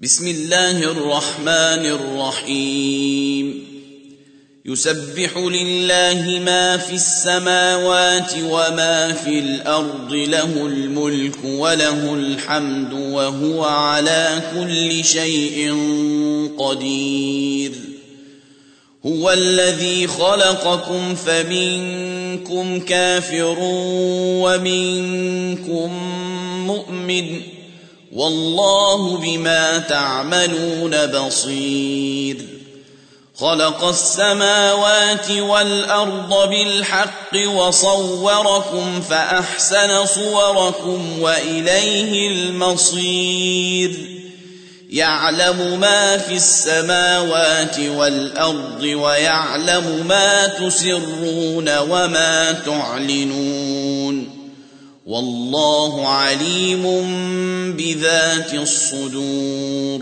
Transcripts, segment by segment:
بسم الله الرحمن الرحيم يسبح لله ما في السماوات وما في الأرض له الملك وله الحمد وهو على كل شيء قدير هو الذي خلقكم فمنكم كافر ومنكم مؤمن والله بما تعملون بصير خلق السماوات والأرض بالحق وصوركم فأحسن صوركم وإليه المصير يعلم ما في السماوات والأرض ويعلم ما تسرون وما تعلنون والله عليم بذات الصدور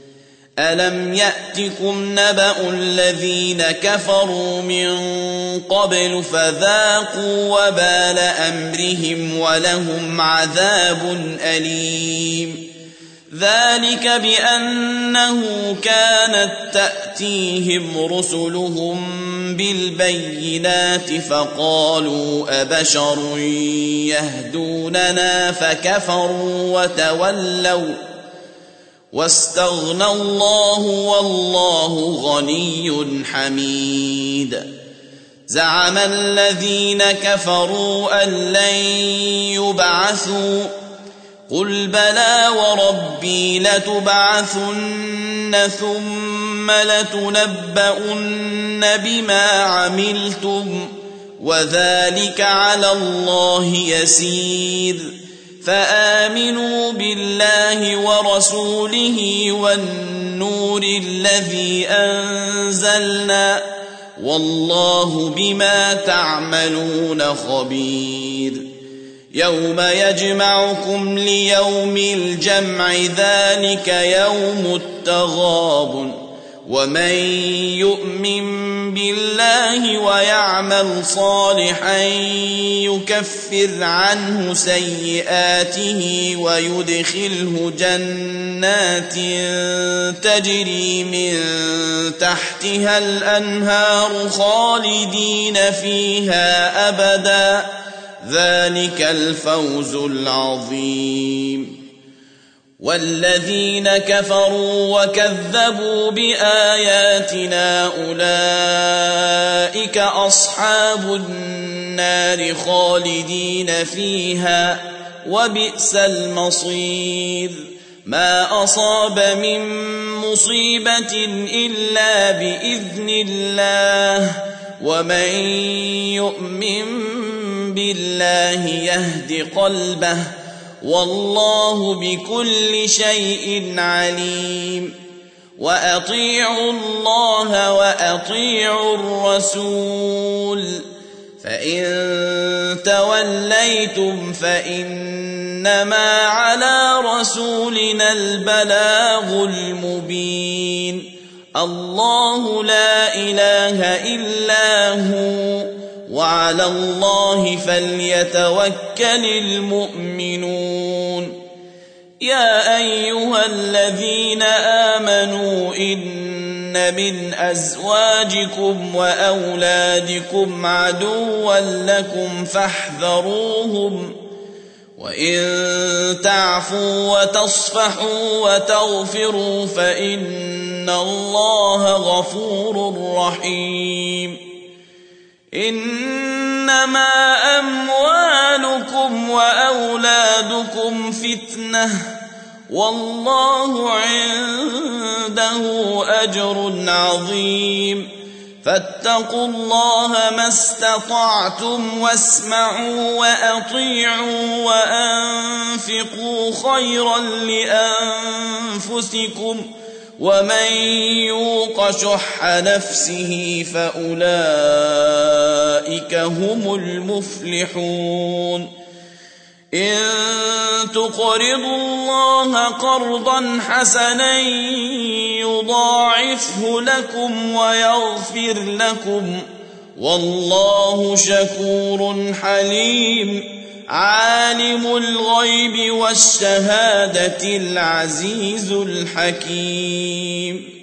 ألم يأتكم نبأ الذين كفروا من قبل فذاقوا وبال أمرهم ولهم عذاب أليم ذلك بأنه كانت تأتيهم رسلهم بالبينات فقالوا أبشر يهدوننا فكفروا وتولوا واستغنى الله والله غني حميد زعم الذين كفروا أن لن يبعثوا قل بلى وربي لتبعثن ثم لتنبؤن بما عملتم وذلك على الله يسير فآمنوا بالله ورسوله والنور الذي أنزلنا والله بما تعملون خبير يوم يجمعكم ليوم الجمع ذلك يوم التغابن ومن يؤمن بالله ويعمل صالحا يكفر عنه سيئاته ويدخله جنات تجري من تحتها الأنهار خالدين فيها أبدا ذلك الفوز العظيم والذين كفروا وكذبوا بآياتنا أولئك أصحاب النار خالدين فيها وبئس المصير ما أصاب من مصيبة إلا بإذن الله ومن يؤمن بالله يهد قلبه والله بكل شيء عليم وأطيعوا الله وأطيعوا الرسول فإن توليتم فإنما على رسولنا البلاغ المبين الله لا إله إلا هو وعلى الله فليتوكل المؤمنون يا أيها الذين آمنوا إن من أزواجكم وأولادكم عدوا لكم فاحذروهم وإن تعفوا وتصفحوا وتغفروا فإن الله غفور رحيم إنما أموالكم وأولادكم فتنة والله عنده أجر عظيم فاتقوا الله ما استطعتم واسمعوا وأطيعوا وأنفقوا خيرا لأنفسكم ومن يوق شح نفسه فأولئك هم المفلحون إن تقرضوا الله قرضا حسنا يضاعفه لكم ويغفر لكم والله شكور حليم عالم الغيب والشهادة العزيز الحكيم.